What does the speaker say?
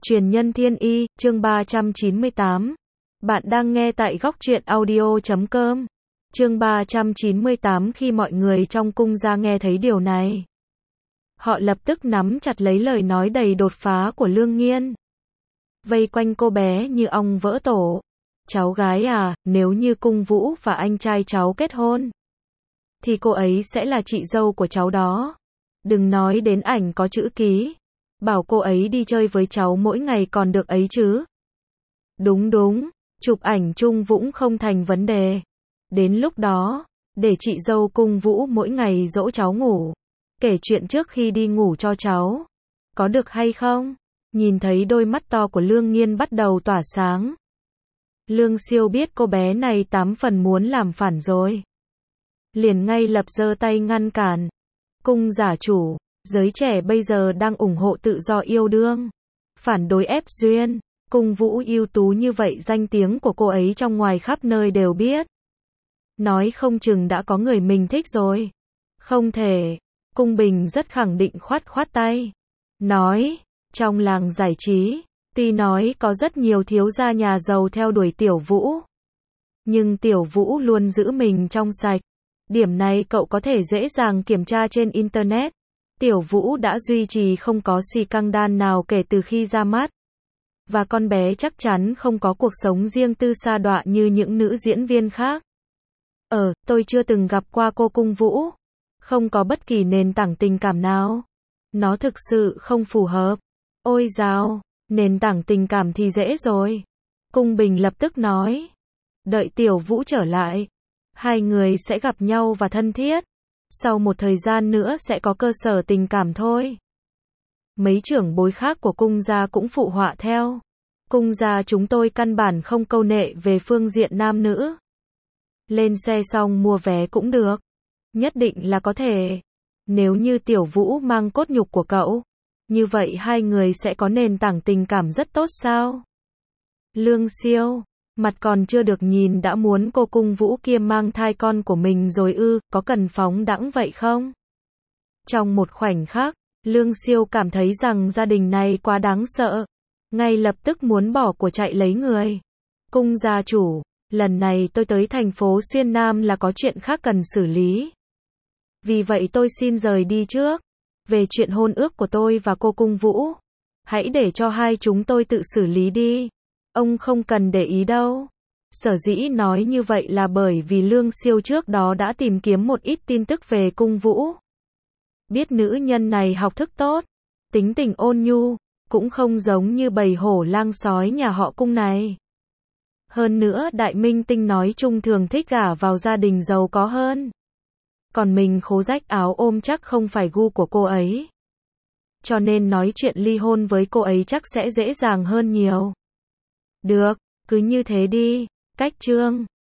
Truyền nhân thiên y, chương 398. Bạn đang nghe tại góc truyện audio.com. Chương 398. Khi mọi người trong cung gia nghe thấy điều này, họ lập tức nắm chặt lấy lời nói đầy đột phá của Lương Nghiên, vây quanh cô bé như ong vỡ tổ. Cháu gái à, nếu như Cung Vũ và anh trai cháu kết hôn, thì cô ấy sẽ là chị dâu của cháu đó. Đừng nói đến ảnh có chữ ký, bảo cô ấy đi chơi với cháu mỗi ngày còn được ấy chứ. Đúng đúng, chụp ảnh chung Vũng không thành vấn đề. Đến lúc đó, để chị dâu Cung Vũ mỗi ngày dỗ cháu ngủ, kể chuyện trước khi đi ngủ cho cháu. Có được hay không? Nhìn thấy đôi mắt to của Lương Nghiên bắt đầu tỏa sáng, Lương Siêu biết cô bé này 8 phần muốn làm phản rồi, liền ngay lập giơ tay ngăn cản. Cung giả chủ, giới trẻ bây giờ đang ủng hộ tự do yêu đương, phản đối ép duyên. Cung Vũ ưu tú như vậy, danh tiếng của cô ấy trong ngoài khắp nơi đều biết. Nói không chừng đã có người mình thích rồi. Không thể. Cung Bình rất khẳng định, khoát khoát tay, nói, trong làng giải trí, tuy nói có rất nhiều thiếu gia nhà giàu theo đuổi Tiểu Vũ, nhưng Tiểu Vũ luôn giữ mình trong sạch. Điểm này cậu có thể dễ dàng kiểm tra trên Internet. Tiểu Vũ đã duy trì không có scandal nào kể từ khi ra mắt. Và con bé chắc chắn không có cuộc sống riêng tư sa đọa như những nữ diễn viên khác. Tôi chưa từng gặp qua cô Cung Vũ. Không có bất kỳ nền tảng tình cảm nào. Nó thực sự không phù hợp. Ôi dào, nền tảng tình cảm thì dễ rồi. Cung Bình lập tức nói. Đợi Tiểu Vũ trở lại, hai người sẽ gặp nhau và thân thiết. Sau một thời gian nữa sẽ có cơ sở tình cảm thôi. Mấy trưởng bối khác của cung gia cũng phụ họa theo. Cung gia chúng tôi căn bản không câu nệ về phương diện nam nữ. Lên xe xong mua vé cũng được. Nhất định là có thể. Nếu như Tiểu Vũ mang cốt nhục của cậu, như vậy hai người sẽ có nền tảng tình cảm rất tốt sao? Lương Siêu, mặt còn chưa được nhìn đã muốn cô Cung Vũ kia mang thai con của mình rồi ư, có cần phóng đãng vậy không? Trong một khoảnh khắc, Lương Siêu cảm thấy rằng gia đình này quá đáng sợ, ngay lập tức muốn bỏ của chạy lấy người. Cung gia chủ, lần này tôi tới thành phố Xuyên Nam là có chuyện khác cần xử lý. Vì vậy tôi xin rời đi trước. Về chuyện hôn ước của tôi và cô Cung Vũ, hãy để cho hai chúng tôi tự xử lý đi. Ông không cần để ý đâu. Sở dĩ nói như vậy là bởi vì Lương Siêu trước đó đã tìm kiếm một ít tin tức về Cung Vũ. Biết nữ nhân này học thức tốt, tính tình ôn nhu, cũng không giống như bầy hổ lang sói nhà họ Cung này. Hơn nữa Đại Minh Tinh nói chung thường thích gả vào gia đình giàu có hơn. Còn mình khố rách áo ôm chắc không phải gu của cô ấy. Cho nên nói chuyện ly hôn với cô ấy chắc sẽ dễ dàng hơn nhiều. Được, cứ như thế đi. Cách chương